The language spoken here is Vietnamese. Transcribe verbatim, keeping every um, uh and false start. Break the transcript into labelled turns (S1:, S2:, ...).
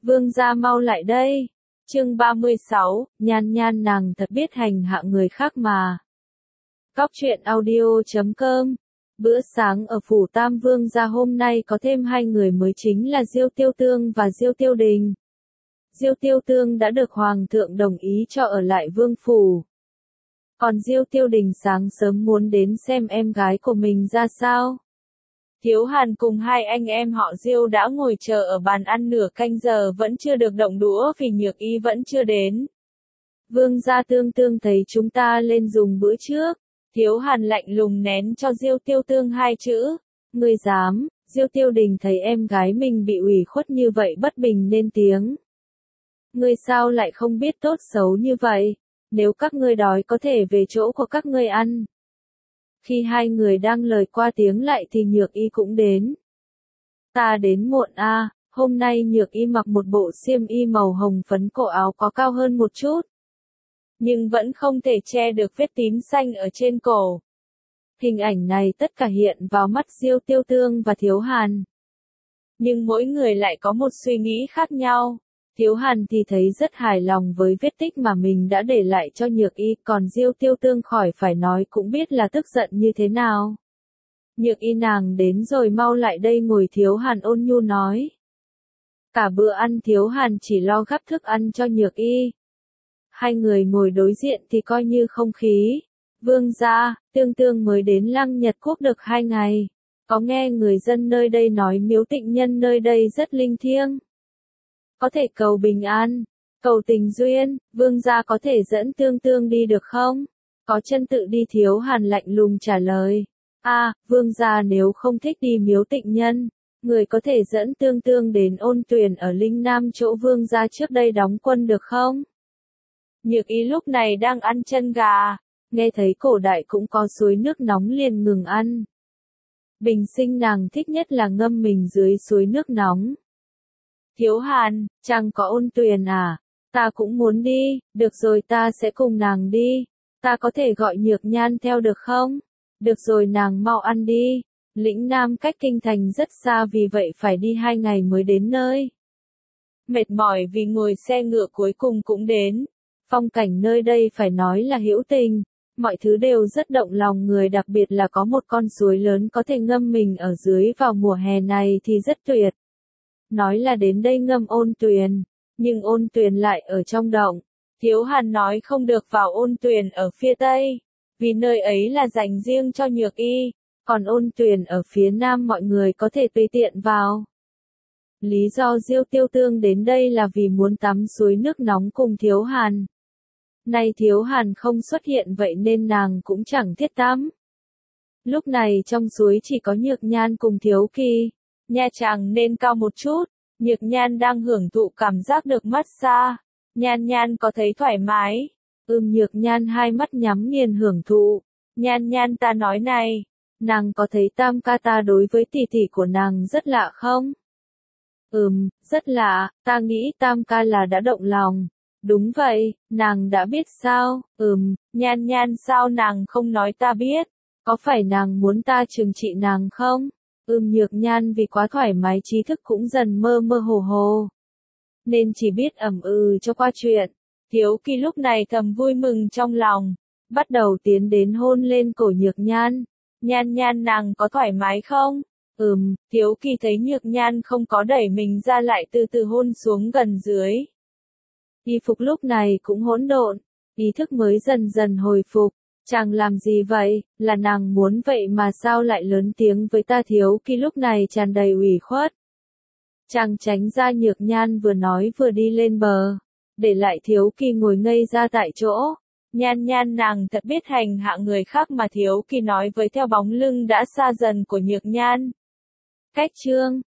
S1: Vương gia mau lại đây. Chương ba mươi sáu, Nhan Nhan nàng thật biết hành hạ người khác mà. Cóc truyện audio chấm com. Bữa sáng ở phủ Tam Vương gia hôm nay có thêm hai người mới chính là Diêu Tiêu Tương và Diêu Tiêu Đình. Diêu Tiêu Tương đã được Hoàng thượng đồng ý cho ở lại vương phủ. Còn Diêu Tiêu Đình sáng sớm muốn đến xem em gái của mình ra sao. Thiếu Hàn cùng hai anh em họ Diêu đã ngồi chờ ở bàn ăn nửa canh giờ vẫn chưa được động đũa vì Nhược Y vẫn chưa đến. Vương gia Tương Tương thấy chúng ta lên dùng bữa trước. Thiếu Hàn lạnh lùng nén cho Diêu Tiêu Tương hai chữ. Ngươi dám. Diêu Tiêu Đình thấy em gái mình bị ủy khuất như vậy bất bình nên tiếng. Ngươi sao lại không biết tốt xấu như vậy? Nếu các ngươi đói có thể về chỗ của các ngươi ăn. Khi hai người đang lời qua tiếng lại thì Nhược Y cũng đến. Ta đến muộn a, à, hôm nay Nhược Y mặc một bộ xiêm y màu hồng phấn, cổ áo có cao hơn một chút. Nhưng vẫn không thể che được vết tím xanh ở trên cổ. Hình ảnh này tất cả hiện vào mắt Diêu Tiêu Tương và Thiếu Hàn. Nhưng mỗi người lại có một suy nghĩ khác nhau. Thiếu Hàn thì thấy rất hài lòng với vết tích mà mình đã để lại cho Nhược Y, còn Diêu Tiêu Tương khỏi phải nói cũng biết là tức giận như thế nào. Nhược Y nàng đến rồi mau lại đây ngồi, Thiếu Hàn ôn nhu nói. Cả bữa ăn Thiếu Hàn chỉ lo gắp thức ăn cho Nhược Y. Hai người ngồi đối diện thì coi như không khí. Vương gia, Tương Tương mới đến Lăng Nhật Quốc được hai ngày. Có nghe người dân nơi đây nói miếu tịnh nhân nơi đây rất linh thiêng. Có thể cầu bình an, cầu tình duyên, vương gia có thể dẫn Tương Tương đi được không? Có chân tự đi, Thiếu Hàn lạnh lùng trả lời. A, à, vương gia nếu không thích đi miếu tịnh nhân, người có thể dẫn Tương Tương đến Ôn Tuyền ở Linh Nam chỗ vương gia trước đây đóng quân được không? Nhược Y lúc này đang ăn chân gà, nghe thấy cổ đại cũng có suối nước nóng liền ngừng ăn. Bình sinh nàng thích nhất là ngâm mình dưới suối nước nóng. Thiếu Hàn, chẳng có Ôn Tuyền à? Ta cũng muốn đi, được rồi ta sẽ cùng nàng đi. Ta có thể gọi Nhược Nhan theo được không? Được rồi nàng mau ăn đi. Lĩnh Nam cách kinh thành rất xa vì vậy phải đi hai ngày mới đến nơi. Mệt mỏi vì ngồi xe ngựa cuối cùng cũng đến. Phong cảnh nơi đây phải nói là hữu tình. Mọi thứ đều rất động lòng người, đặc biệt là có một con suối lớn có thể ngâm mình ở dưới vào mùa hè này thì rất tuyệt. Nói là đến đây ngâm Ôn Tuyền, nhưng Ôn Tuyền lại ở trong động. Thiếu Hàn nói không được vào Ôn Tuyền ở phía Tây, vì nơi ấy là dành riêng cho Nhược Y, còn Ôn Tuyền ở phía Nam mọi người có thể tùy tiện vào. Lý do Diêu Tiêu Tương đến đây là vì muốn tắm suối nước nóng cùng Thiếu Hàn. Nay Thiếu Hàn không xuất hiện vậy nên nàng cũng chẳng thiết tắm. Lúc này trong suối chỉ có Nhược Nhan cùng Thiếu Kỳ. Nha chàng nên cao một chút. Nhược Nhan đang hưởng thụ cảm giác được massage. Nhan Nhan có thấy thoải mái? Ừm, Nhược Nhan hai mắt nhắm nghiền hưởng thụ. Nhan Nhan ta nói này, nàng có thấy Tam ca ta đối với tỷ tỷ của nàng rất lạ không? Ừm, rất lạ, ta nghĩ Tam ca là đã động lòng. Đúng vậy, nàng đã biết sao? Ừm, Nhan Nhan sao nàng không nói ta biết? Có phải nàng muốn ta trừng trị nàng không? Ừm, Nhược Nhan vì quá thoải mái trí thức cũng dần mơ mơ hồ hồ. Nên chỉ biết ẩm ừ cho qua chuyện. Thiếu Kỳ lúc này thầm vui mừng trong lòng. Bắt đầu tiến đến hôn lên cổ Nhược Nhan. Nhan Nhan nàng có thoải mái không? Ừm, Thiếu Kỳ thấy Nhược Nhan không có đẩy mình ra lại từ từ hôn xuống gần dưới. Y phục lúc này cũng hỗn độn. Ý thức mới dần dần hồi phục. Chàng làm gì vậy, là nàng muốn vậy mà sao lại lớn tiếng với ta? Thiếu Kỳ lúc này tràn đầy ủy khuất. Chàng tránh ra, Nhược Nhan vừa nói vừa đi lên bờ, để lại Thiếu Kỳ ngồi ngây ra tại chỗ. Nhan Nhan nàng thật biết hành hạ người khác mà, Thiếu Kỳ nói với theo bóng lưng đã xa dần của Nhược Nhan. Cách chương